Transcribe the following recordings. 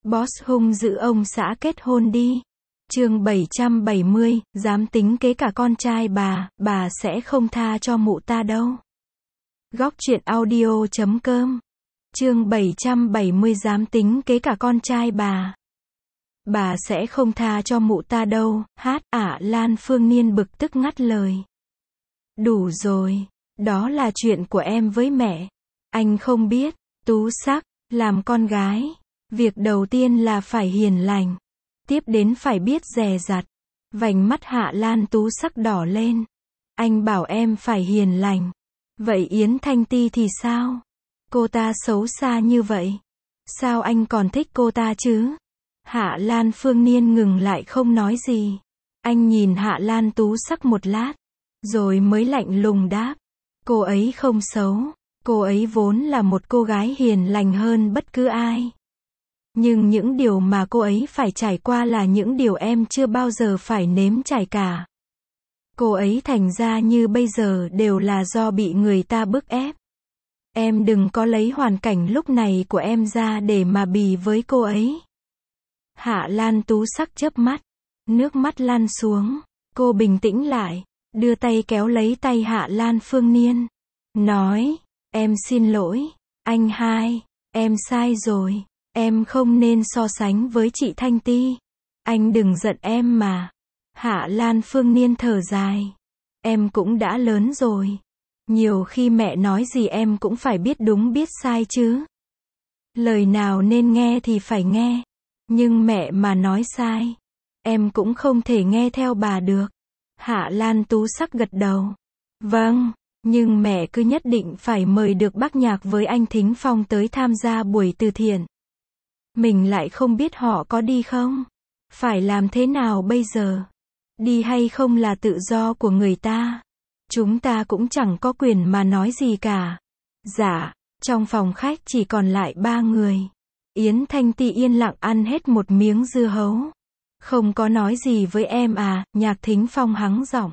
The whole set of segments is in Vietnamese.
Boss hung dữ ông xã kết hôn đi. Chương 770, dám tính kế cả con trai bà sẽ không tha cho mụ ta đâu. Góc truyện audio.com. Chương 770 dám tính kế cả con trai bà sẽ không tha cho mụ ta đâu. Lan Phương Niên bực tức ngắt lời. Đủ rồi, đó là chuyện của em với mẹ. Anh không biết, Tú Sắc, làm con gái, việc đầu tiên là phải hiền lành, tiếp đến phải biết dè dặt. Vành mắt Hạ Lan Tú Sắc đỏ lên. Anh bảo em phải hiền lành. Vậy Yến Thanh Ti thì sao? Cô ta xấu xa như vậy. Sao anh còn thích cô ta chứ? Hạ Lan Phương Niên ngừng lại không nói gì. Anh nhìn Hạ Lan Tú Sắc một lát, rồi mới lạnh lùng đáp. Cô ấy không xấu. Cô ấy vốn là một cô gái hiền lành hơn bất cứ ai. Nhưng những điều mà cô ấy phải trải qua là những điều em chưa bao giờ phải nếm trải cả. Cô ấy thành ra như bây giờ đều là do bị người ta bức ép. Em đừng có lấy hoàn cảnh lúc này của em ra để mà bì với cô ấy. Hạ Lan Tú Sắc chớp mắt, nước mắt lăn xuống. Cô bình tĩnh lại, đưa tay kéo lấy tay Hạ Lan Phương Niên, nói, em xin lỗi, anh hai, em sai rồi, em không nên so sánh với chị Thanh Ti. Anh đừng giận em mà. Hạ Lan Phương Niên thở dài. Em cũng đã lớn rồi. Nhiều khi mẹ nói gì em cũng phải biết đúng biết sai chứ. Lời nào nên nghe thì phải nghe. Nhưng mẹ mà nói sai, em cũng không thể nghe theo bà được. Hạ Lan Tú Sắc gật đầu. Vâng, nhưng mẹ cứ nhất định phải mời được bác Nhạc với anh Thính Phong tới tham gia buổi từ thiện. Mình lại không biết họ có đi không? Phải làm thế nào bây giờ? Đi hay không là tự do của người ta. Chúng ta cũng chẳng có quyền mà nói gì cả. Dạ, trong phòng khách chỉ còn lại 3 người. Yến Thanh Ti yên lặng ăn hết một miếng dưa hấu. Không có nói gì với em à? Nhạc Thính Phong hắng giọng.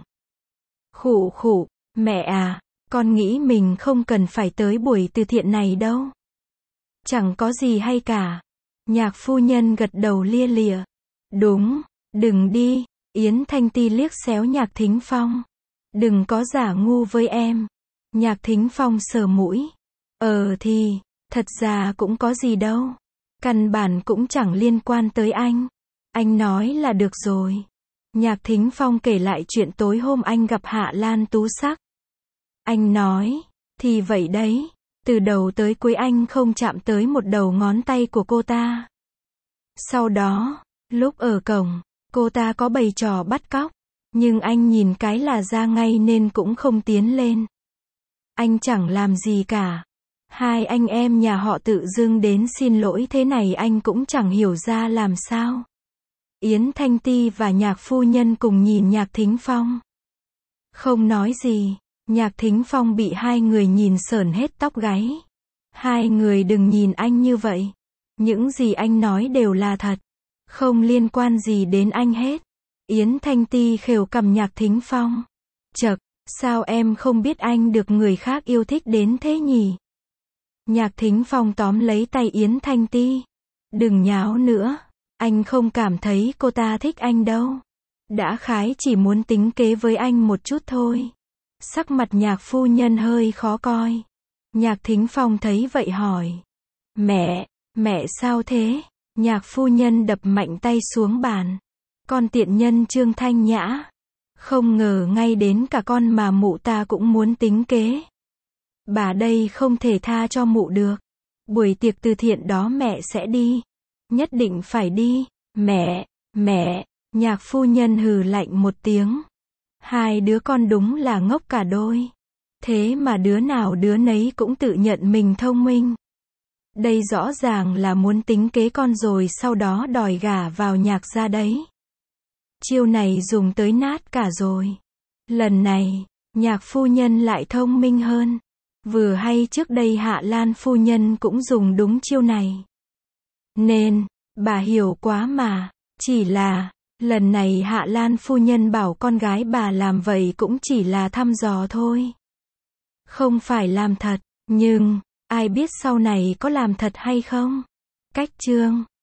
Khụ khụ, mẹ à, con nghĩ mình không cần phải tới buổi từ thiện này đâu. Chẳng có gì hay cả. Nhạc phu nhân gật đầu lia lịa. Đúng, đừng đi. Yến Thanh Ti liếc xéo Nhạc Thính Phong. Đừng có giả ngu với em. Nhạc Thính Phong sờ mũi. Thì, thật ra cũng có gì đâu. Căn bản cũng chẳng liên quan tới anh. Anh nói là được rồi. Nhạc Thính Phong kể lại chuyện tối hôm anh gặp Hạ Lan Tú Sắc. Anh nói, thì vậy đấy. Từ đầu tới cuối anh không chạm tới một đầu ngón tay của cô ta. Sau đó, lúc ở cổng, cô ta có bày trò bắt cóc. Nhưng anh nhìn cái là ra ngay nên cũng không tiến lên. Anh chẳng làm gì cả. Hai anh em nhà họ tự dưng đến xin lỗi thế này anh cũng chẳng hiểu ra làm sao. Yến Thanh Ti và Nhạc phu nhân cùng nhìn Nhạc Thính Phong. Không nói gì. Nhạc Thính Phong bị hai người nhìn sởn hết tóc gáy. Hai người đừng nhìn anh như vậy. Những gì anh nói đều là thật. Không liên quan gì đến anh hết. Yến Thanh Ti khều cằm Nhạc Thính Phong. Chậc, sao em không biết anh được người khác yêu thích đến thế nhỉ? Nhạc Thính Phong tóm lấy tay Yến Thanh Ti. Đừng nháo nữa. Anh không cảm thấy cô ta thích anh đâu. Đã khái chỉ muốn tính kế với anh một chút thôi. Sắc mặt Nhạc phu nhân hơi khó coi. Nhạc Thính Phong thấy vậy hỏi. Mẹ sao thế? Nhạc phu nhân đập mạnh tay xuống bàn. Con tiện nhân Trương Thanh Nhã. Không ngờ ngay đến cả con mà mụ ta cũng muốn tính kế. Bà đây không thể tha cho mụ được. Buổi tiệc từ thiện đó mẹ sẽ đi. Nhất định phải đi. Mẹ. Nhạc phu nhân hừ lạnh một tiếng. Hai đứa con đúng là ngốc cả đôi. Thế mà đứa nào đứa nấy cũng tự nhận mình thông minh. Đây rõ ràng là muốn tính kế con rồi sau đó đòi gả vào Nhạc gia đấy. Chiêu này dùng tới nát cả rồi. Lần này, Nhạc phu nhân lại thông minh hơn. Vừa hay trước đây Hạ Lan phu nhân cũng dùng đúng chiêu này. Nên, bà hiểu quá mà. Chỉ là, lần này Hạ Lan phu nhân bảo con gái bà làm vậy cũng chỉ là thăm dò thôi. Không phải làm thật, nhưng, ai biết sau này có làm thật hay không? Cách chương